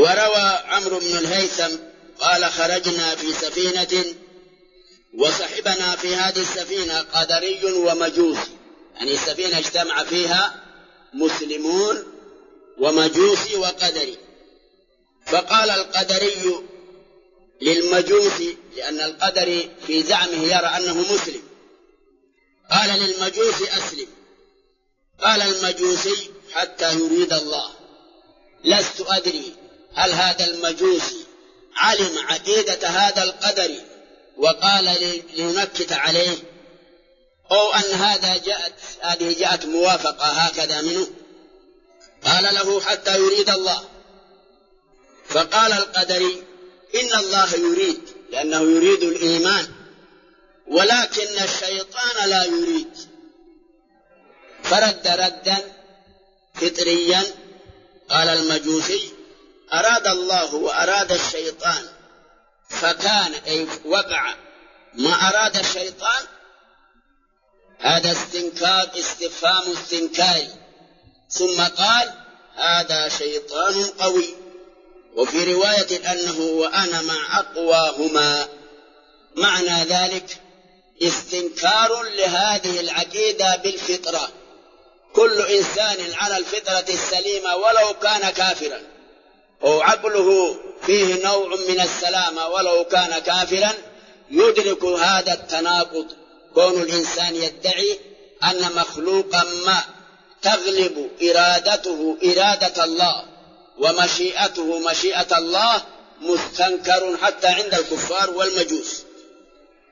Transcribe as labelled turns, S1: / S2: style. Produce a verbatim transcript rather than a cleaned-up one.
S1: وروى عمرو بن الهيثم قال خرجنا في سفينة وصحبنا في هذه السفينة قدري ومجوسي، يعني السفينة اجتمع فيها مسلمون ومجوسي وقدري. فقال القدري للمجوسي، لأن القدري في زعمه يرى أنه مسلم، قال للمجوسي أسلم. قال المجوسي حتى يريد الله. لست أدري هل هذا المجوسي علم عقيدة هذا القدري وقال لينكت عليه، أو أن هذا جاءت هذه جاءت موافقة هكذا منه. قال له حتى يريد الله. فقال القدري إن الله يريد، لأنه يريد الإيمان، ولكن الشيطان لا يريد. فرد ردا فطريا. قال المجوسي أراد الله وأراد الشيطان، فكان أي وقع ما أراد الشيطان. هذا استنكار، استفهام استنكاري. ثم قال هذا شيطان قوي. وفي رواية أنه وأنا مع أقواهما. معنى ذلك استنكار لهذه العقيدة بالفطرة. كل إنسان على الفطرة السليمة ولو كان كافرا، أو عقله فيه نوع من السلامة ولو كان كافرا، يدرك هذا التناقض. كون الإنسان يدعي أن مخلوقا ما تغلب إرادته إرادة الله ومشيئته مشيئة الله، مستنكر حتى عند الكفار والمجوس.